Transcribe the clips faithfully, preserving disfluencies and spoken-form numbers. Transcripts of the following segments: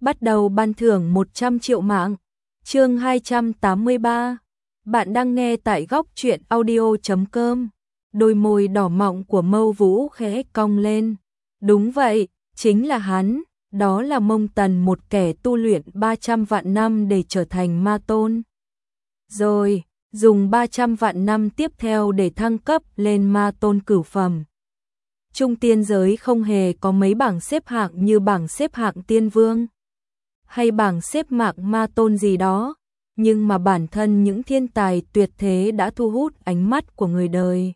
bắt đầu ban thưởng một trăm triệu mạng. Chương hai trăm tám mươi ba. Bạn đang nghe tại góc truyện audio chấm com. Đôi môi đỏ mọng của Mâu Vũ khẽ cong lên. Đúng vậy, chính là hắn, đó là Mông Tần, một kẻ tu luyện ba trăm vạn năm để trở thành ma tôn. Rồi, dùng ba trăm vạn năm tiếp theo để thăng cấp lên ma tôn cửu phẩm. Trung tiên giới không hề có mấy bảng xếp hạng như bảng xếp hạng tiên vương hay bảng xếp hạng ma tôn gì đó, nhưng mà bản thân những thiên tài tuyệt thế đã thu hút ánh mắt của người đời.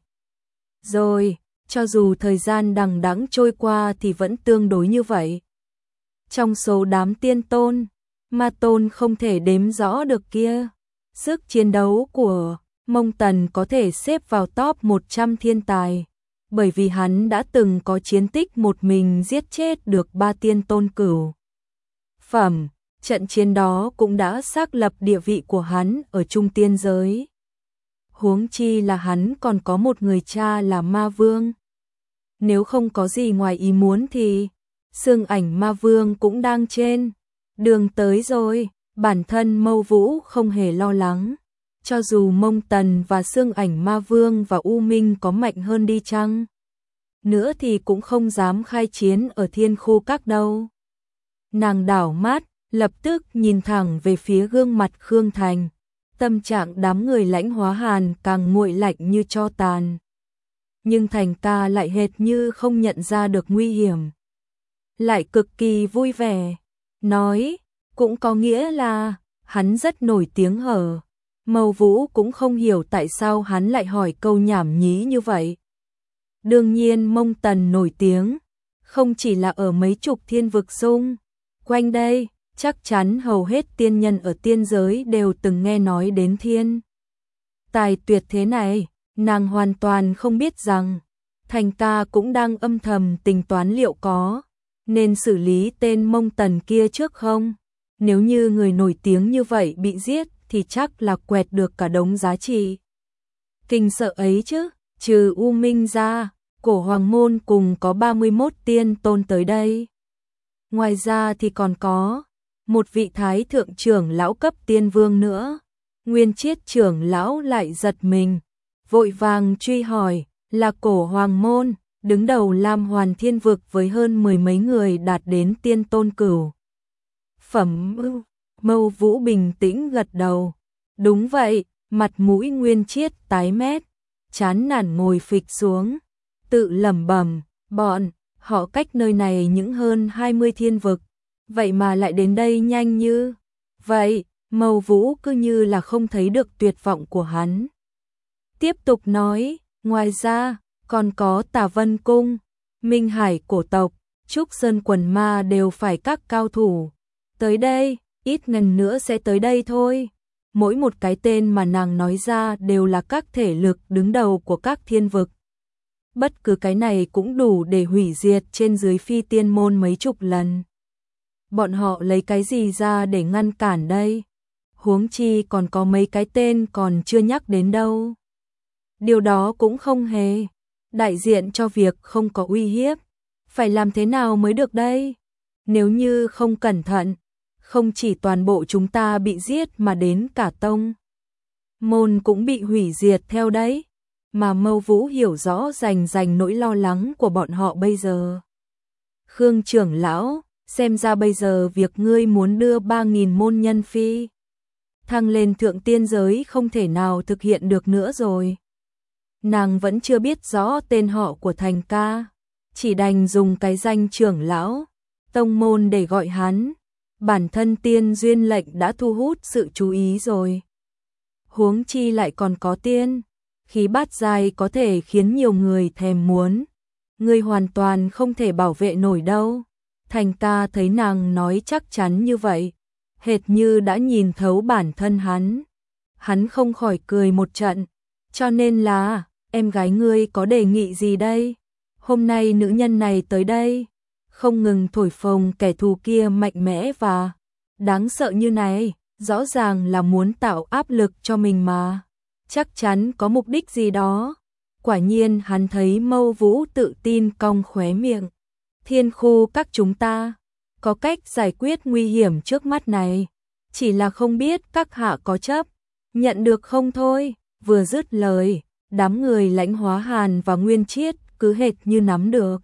Rồi, cho dù thời gian đằng đẵng trôi qua thì vẫn tương đối như vậy. Trong số đám tiên tôn, ma tôn không thể đếm rõ được kia. Sức chiến đấu của Mông Tần có thể xếp vào top một trăm thiên tài, bởi vì hắn đã từng có chiến tích một mình giết chết được ba tiên tôn cửu phẩm. Trận chiến đó cũng đã xác lập địa vị của hắn ở trung tiên giới. Huống chi là hắn còn có một người cha là ma vương. Nếu không có gì ngoài ý muốn thì xương ảnh ma vương cũng đang trên đường tới rồi. Bản thân Mâu Vũ không hề lo lắng. Cho dù Mông Tần và xương ảnh ma vương và U Minh có mạnh hơn đi chăng nữa thì cũng không dám khai chiến ở Thiên Khu Các đâu. Nàng đảo mắt, lập tức nhìn thẳng về phía gương mặt Khương Thành. Tâm trạng đám người Lãnh Hóa Hàn càng nguội lạnh như tro tàn. Nhưng Thành ca lại hệt như không nhận ra được nguy hiểm, lại cực kỳ vui vẻ, nói, cũng có nghĩa là hắn rất nổi tiếng hở. Mâu Vũ cũng không hiểu tại sao hắn lại hỏi câu nhảm nhí như vậy. Đương nhiên Mông Tần nổi tiếng, không chỉ là ở mấy chục thiên vực xung quanh đây, chắc chắn hầu hết tiên nhân ở tiên giới đều từng nghe nói đến thiên tài tuyệt thế này. Nàng hoàn toàn không biết rằng Thành ca cũng đang âm thầm tính toán liệu có nên xử lý tên Mông Tần kia trước không. Nếu như người nổi tiếng như vậy bị giết thì chắc là quẹt được cả đống giá trị kinh sợ ấy chứ. Trừ U Minh ra, Cổ Hoàng Môn cùng có ba mươi mốt tiên tôn tới đây. Ngoài ra thì còn có một vị thái thượng trưởng lão cấp tiên vương nữa. Nguyên Chiết trưởng lão lại giật mình, vội vàng truy hỏi, là Cổ Hoàng Môn, đứng đầu Lam Hoàn Thiên Vực với hơn mười mấy người đạt đến tiên tôn cửu phẩm. Mâu Vũ bình tĩnh gật đầu. Đúng vậy. Mặt mũi Nguyên Chiết tái mét, chán nản ngồi phịch xuống, tự lẩm bẩm, bọn họ cách nơi này những hơn hai mươi thiên vực, vậy mà lại đến đây nhanh như vậy. Mâu Vũ cứ như là không thấy được tuyệt vọng của hắn, tiếp tục nói, ngoài ra còn có Tà Vân Cung, Minh Hải cổ tộc, Trúc Sơn quần ma đều phải các cao thủ tới đây, ít ngày nữa sẽ tới đây thôi. Mỗi một cái tên mà nàng nói ra đều là các thể lực đứng đầu của các thiên vực. Bất cứ cái này cũng đủ để hủy diệt trên dưới phi tiên môn mấy chục lần. Bọn họ lấy cái gì ra để ngăn cản đây? Huống chi còn có mấy cái tên còn chưa nhắc đến đâu. Điều đó cũng không hề đại diện cho việc không có uy hiếp. Phải làm thế nào mới được đây? Nếu như không cẩn thận, không chỉ toàn bộ chúng ta bị giết mà đến cả tông môn cũng bị hủy diệt theo đấy. Mà Mâu Vũ hiểu rõ rành rành nỗi lo lắng của bọn họ bây giờ. Khương trưởng lão, xem ra bây giờ việc ngươi muốn đưa ba nghìn môn nhân phi thăng lên thượng tiên giới không thể nào thực hiện được nữa rồi. Nàng vẫn chưa biết rõ tên họ của Thành ca, chỉ đành dùng cái danh trưởng lão tông môn để gọi hắn. Bản thân tiên duyên lệnh đã thu hút sự chú ý rồi, huống chi lại còn có tiên khí bát giai có thể khiến nhiều người thèm muốn. Ngươi hoàn toàn không thể bảo vệ nổi đâu. Thành ca thấy nàng nói chắc chắn như vậy, hệt như đã nhìn thấu bản thân hắn. Hắn không khỏi cười một trận. Cho nên là, em gái ngươi có đề nghị gì đây? Hôm nay nữ nhân này tới đây, không ngừng thổi phồng kẻ thù kia mạnh mẽ và đáng sợ như này, rõ ràng là muốn tạo áp lực cho mình mà. Chắc chắn có mục đích gì đó. Quả nhiên hắn thấy Mâu Vũ tự tin cong khóe miệng. Thiên Khu Các chúng ta có cách giải quyết nguy hiểm trước mắt này, chỉ là không biết các hạ có chấp nhận được không thôi. Vừa dứt lời, đám người Lãnh Hóa Hàn và Nguyên Chiết cứ hệt như nắm được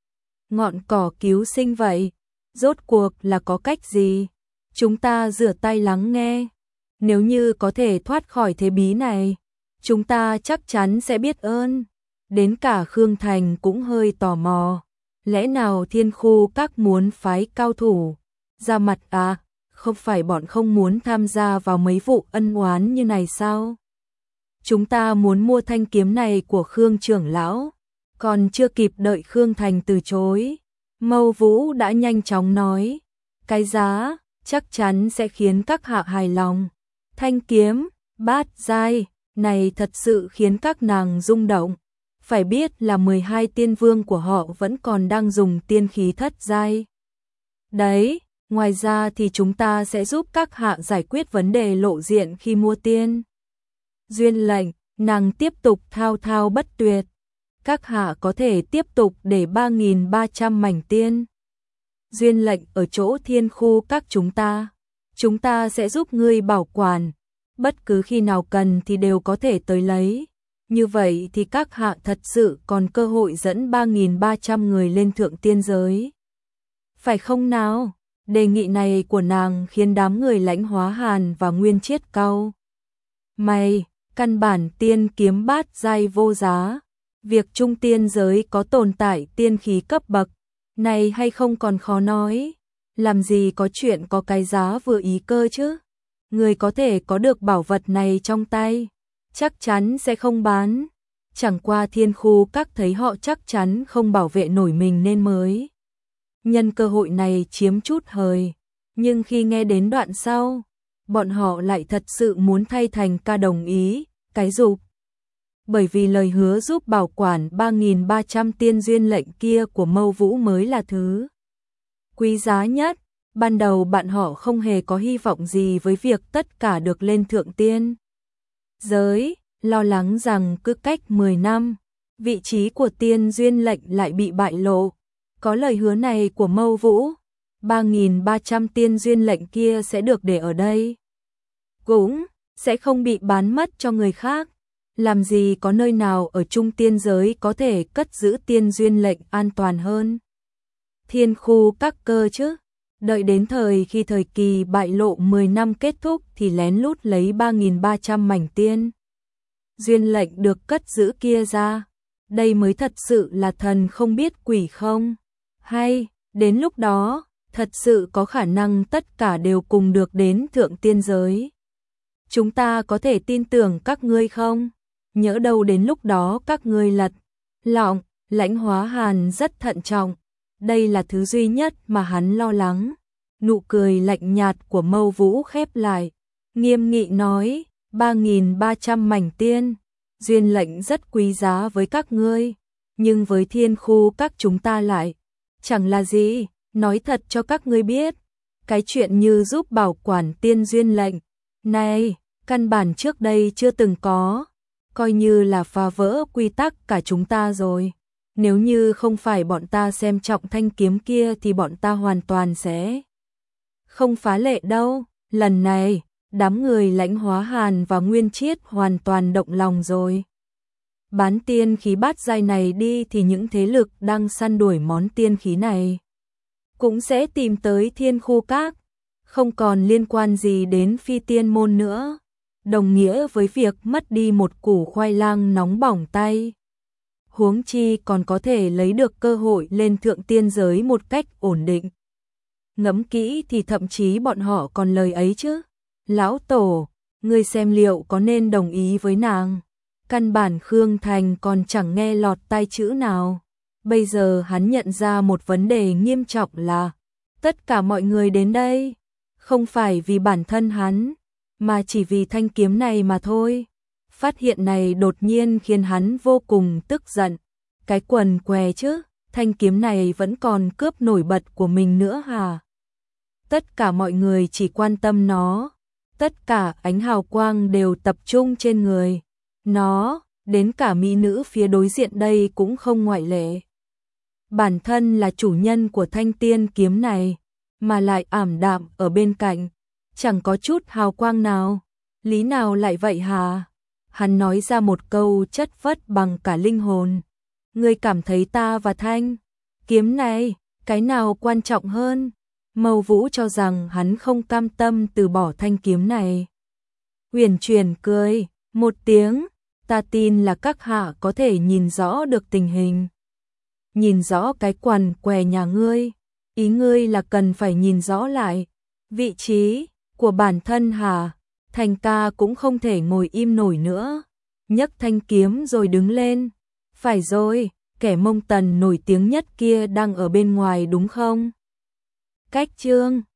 ngọn cỏ cứu sinh vậy. Rốt cuộc là có cách gì? Chúng ta rửa tay lắng nghe. Nếu như có thể thoát khỏi thế bí này, chúng ta chắc chắn sẽ biết ơn. Đến cả Khương Thành cũng hơi tò mò. Lẽ nào Thiên Khu Các muốn phái cao thủ ra mặt à? Không phải bọn không muốn tham gia vào mấy vụ ân oán như này sao? Chúng ta muốn mua thanh kiếm này của Khương trưởng lão. Còn chưa kịp đợi Khương Thành từ chối, Mâu Vũ đã nhanh chóng nói, cái giá chắc chắn sẽ khiến các hạ hài lòng. Thanh kiếm bát giai này thật sự khiến các nàng rung động. Phải biết là mười hai tiên vương của họ vẫn còn đang dùng tiên khí thất giai. Đấy, ngoài ra thì chúng ta sẽ giúp các hạ giải quyết vấn đề lộ diện khi mua tiên duyên lệnh. Nàng tiếp tục thao thao bất tuyệt. Các hạ có thể tiếp tục để ba nghìn ba trăm mảnh tiên duyên lệnh ở chỗ Thiên Khu Các chúng ta. Chúng ta sẽ giúp ngươi bảo quản. Bất cứ khi nào cần thì đều có thể tới lấy. Như vậy thì các hạ thật sự còn cơ hội dẫn ba nghìn ba trăm người lên thượng tiên giới. Phải không nào? Đề nghị này của nàng khiến đám người Lãnh Hóa Hàn và Nguyên Chiết cau mày. Căn bản tiên kiếm bát giai vô giá. Việc trung tiên giới có tồn tại tiên khí cấp bậc này hay không còn khó nói. Làm gì có chuyện có cái giá vừa ý cơ chứ? Người có thể có được bảo vật này trong tay, chắc chắn sẽ không bán. Chẳng qua Thiên Khu Các thấy họ chắc chắn không bảo vệ nổi mình nên mới nhân cơ hội này chiếm chút hời. Nhưng khi nghe đến đoạn sau, bọn họ lại thật sự muốn thay thành ca đồng ý, cái dục. Bởi vì lời hứa giúp bảo quản ba nghìn ba trăm tiên duyên lệnh kia của Mâu Vũ mới là thứ quý giá nhất. Ban đầu bạn họ không hề có hy vọng gì với việc tất cả được lên thượng tiên giới, lo lắng rằng cứ cách mười năm, vị trí của tiên duyên lệnh lại bị bại lộ. Có lời hứa này của Mâu Vũ, ba nghìn ba trăm tiên duyên lệnh kia sẽ được để ở đây, cũng sẽ không bị bán mất cho người khác. Làm gì có nơi nào ở trung tiên giới có thể cất giữ tiên duyên lệnh an toàn hơn Thiên Khu Các cơ chứ? Đợi đến thời khi thời kỳ bại lộ mười năm kết thúc thì lén lút lấy ba nghìn ba trăm mảnh tiên duyên lệnh được cất giữ kia ra. Đây mới thật sự là thần không biết quỷ không hay. Đến lúc đó, thật sự có khả năng tất cả đều cùng được đến thượng tiên giới. Chúng ta có thể tin tưởng các ngươi không? Nhỡ đâu đến lúc đó các ngươi lật lọng. Lãnh Hóa Hàn rất thận trọng. Đây là thứ duy nhất mà hắn lo lắng. Nụ cười lạnh nhạt của Mâu Vũ khép lại, nghiêm nghị nói, ba nghìn ba trăm mảnh tiên duyên lệnh rất quý giá với các ngươi, nhưng với Thiên Khu Các chúng ta lại chẳng là gì. Nói thật cho các ngươi biết, cái chuyện như giúp bảo quản tiên duyên lệnh này, căn bản trước đây chưa từng có, coi như là phá vỡ quy tắc cả chúng ta rồi. Nếu như không phải bọn ta xem trọng thanh kiếm kia thì bọn ta hoàn toàn sẽ không phá lệ đâu. Lần này, đám người Lãnh Hóa Hàn và Nguyên Chiết hoàn toàn động lòng rồi. Bán tiên khí bát giai này đi thì những thế lực đang săn đuổi món tiên khí này cũng sẽ tìm tới Thiên Khu Các, không còn liên quan gì đến Phi Tiên Môn nữa, đồng nghĩa với việc mất đi một củ khoai lang nóng bỏng tay. Huống chi còn có thể lấy được cơ hội lên thượng tiên giới một cách ổn định. Ngẫm kỹ thì thậm chí bọn họ còn lời ấy chứ. Lão Tổ, ngươi xem liệu có nên đồng ý với nàng? Căn bản Khương Thành còn chẳng nghe lọt tai chữ nào. Bây giờ hắn nhận ra một vấn đề nghiêm trọng là tất cả mọi người đến đây không phải vì bản thân hắn, mà chỉ vì thanh kiếm này mà thôi. Phát hiện này đột nhiên khiến hắn vô cùng tức giận. Cái quần què chứ, thanh kiếm này vẫn còn cướp nổi bật của mình nữa hả? Tất cả mọi người chỉ quan tâm nó, tất cả ánh hào quang đều tập trung trên người nó, đến cả mỹ nữ phía đối diện đây cũng không ngoại lệ. Bản thân là chủ nhân của thanh tiên kiếm này, mà lại ảm đạm ở bên cạnh, chẳng có chút hào quang nào. Lý nào lại vậy hả? Hắn nói ra một câu chất vất bằng cả linh hồn. Ngươi cảm thấy ta và thanh kiếm này, cái nào quan trọng hơn? Mâu Vũ cho rằng hắn không cam tâm từ bỏ thanh kiếm này. Huyền Truyền cười một tiếng, ta tin là các hạ có thể nhìn rõ được tình hình. Nhìn rõ cái quằn què nhà ngươi, ý ngươi là cần phải nhìn rõ lại vị trí của bản thân hả? Thành ca cũng không thể ngồi im nổi nữa, nhấc thanh kiếm rồi đứng lên. Phải rồi, kẻ Mông Tần nổi tiếng nhất kia đang ở bên ngoài đúng không? Cách Trương